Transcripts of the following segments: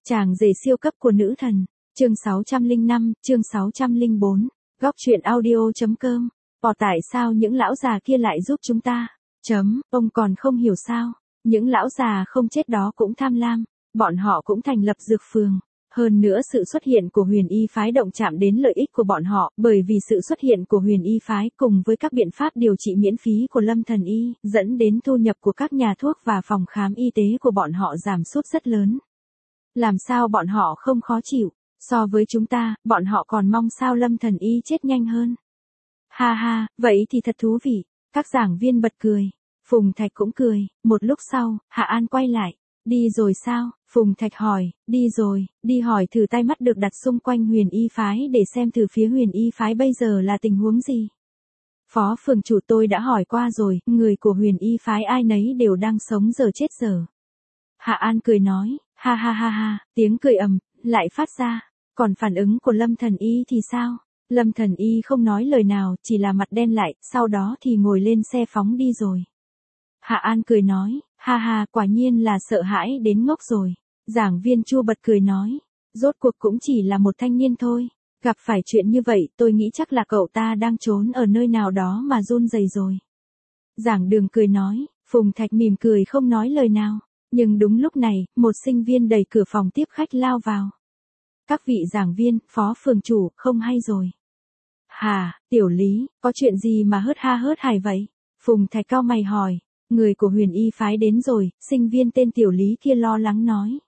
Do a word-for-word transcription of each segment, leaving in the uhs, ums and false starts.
Chàng rể siêu cấp của nữ thần. Chương sáu trăm lẻ năm, chương sáu trăm lẻ bốn. Góc truyện audio.com. Bỏ tại sao những lão già kia lại giúp chúng ta? Chấm, ông còn không hiểu sao? Những lão già không chết đó cũng tham lam. Bọn họ cũng thành lập dược phường. Hơn nữa sự xuất hiện của huyền y phái động chạm đến lợi ích của bọn họ, bởi vì sự xuất hiện của huyền y phái cùng với các biện pháp điều trị miễn phí của Lâm Thần Y, dẫn đến thu nhập của các nhà thuốc và phòng khám y tế của bọn họ giảm sút rất lớn. Làm sao bọn họ không khó chịu? So với chúng ta, bọn họ còn mong sao Lâm Thần Y chết nhanh hơn. Ha ha, vậy thì thật thú vị. Các giảng viên bật cười. Phùng Thạch cũng cười. Một lúc sau, Hạ An quay lại. Đi rồi sao? Phùng Thạch hỏi. Đi rồi, đi hỏi thử tai mắt được đặt xung quanh huyền y phái để xem thử phía huyền y phái bây giờ là tình huống gì. Phó phường chủ tôi đã hỏi qua rồi, người của huyền y phái ai nấy đều đang sống giờ chết giờ. Hạ An cười nói. Ha ha ha ha, tiếng cười ầm, lại phát ra. Còn phản ứng của Lâm Thần Y thì sao? Lâm Thần Y không nói lời nào, chỉ là mặt đen lại, sau đó thì ngồi lên xe phóng đi rồi. Hạ An cười nói, ha ha, quả nhiên là sợ hãi đến ngốc rồi. Giảng viên Chu bật cười nói, rốt cuộc cũng chỉ là một thanh niên thôi. Gặp phải chuyện như vậy, tôi nghĩ chắc là cậu ta đang trốn ở nơi nào đó mà run rẩy rồi. Giảng Đường cười nói, Phùng Thạch mỉm cười không nói lời nào. Nhưng đúng lúc này, một sinh viên đẩy cửa phòng tiếp khách lao vào. Các vị giảng viên, phó phường chủ, không hay rồi. Hà, Tiểu Lý, có chuyện gì mà hớt ha hớt hải vậy? Phùng Thạch cau mày hỏi. Người của huyền y phái đến rồi, sinh viên tên Tiểu Lý kia lo lắng nói.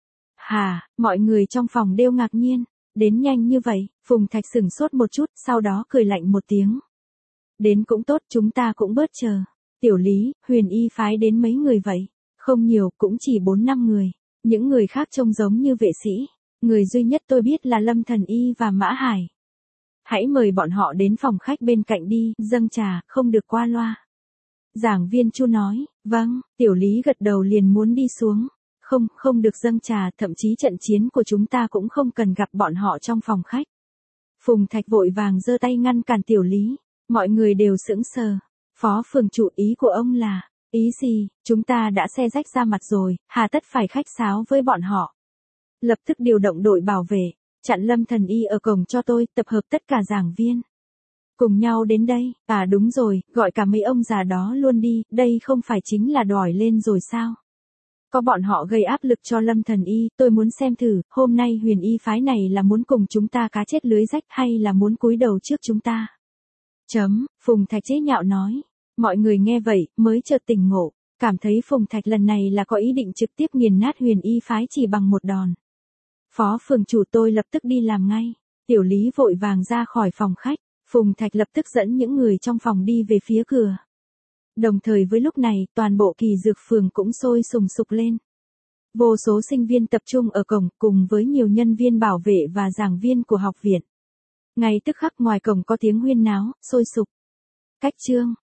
Hà, mọi người trong phòng đều ngạc nhiên. Đến nhanh như vậy, Phùng Thạch sửng sốt một chút, sau đó cười lạnh một tiếng. Đến cũng tốt, chúng ta cũng bớt chờ. Tiểu Lý, huyền y phái đến mấy người vậy? Không nhiều, cũng chỉ bốn năm người. Những người khác trông giống như vệ sĩ. Người duy nhất tôi biết là Lâm Thần Y và Mã Hải. Hãy mời bọn họ đến phòng khách bên cạnh đi, dâng trà, không được qua loa. Giảng viên Chu nói, vâng, Tiểu Lý gật đầu liền muốn đi xuống. Không, không được dâng trà, thậm chí trận chiến của chúng ta cũng không cần gặp bọn họ trong phòng khách. Phùng Thạch vội vàng giơ tay ngăn cản Tiểu Lý. Mọi người đều sững sờ. Phó phường chủ, ý của ông là... Ý gì, chúng ta đã xe rách ra mặt rồi, hà tất phải khách sáo với bọn họ. Lập tức điều động đội bảo vệ, chặn Lâm Thần Y ở cổng cho tôi, tập hợp tất cả giảng viên. Cùng nhau đến đây, à đúng rồi, gọi cả mấy ông già đó luôn đi, đây không phải chính là đòi lên rồi sao? Có bọn họ gây áp lực cho Lâm Thần Y, tôi muốn xem thử, hôm nay huyền y phái này là muốn cùng chúng ta cá chết lưới rách hay là muốn cúi đầu trước chúng ta? Chấm, Phùng Thạch chế nhạo nói. Mọi người nghe vậy, mới chợt tỉnh ngộ, cảm thấy Phùng Thạch lần này là có ý định trực tiếp nghiền nát huyền y phái chỉ bằng một đòn. Phó phường chủ tôi lập tức đi làm ngay. Tiểu Lý vội vàng ra khỏi phòng khách, Phùng Thạch lập tức dẫn những người trong phòng đi về phía cửa. Đồng thời với lúc này, toàn bộ kỳ dược phường cũng sôi sùng sục lên. Vô số sinh viên tập trung ở cổng cùng với nhiều nhân viên bảo vệ và giảng viên của học viện. Ngay tức khắc ngoài cổng có tiếng huyên náo, sôi sục. Cách chương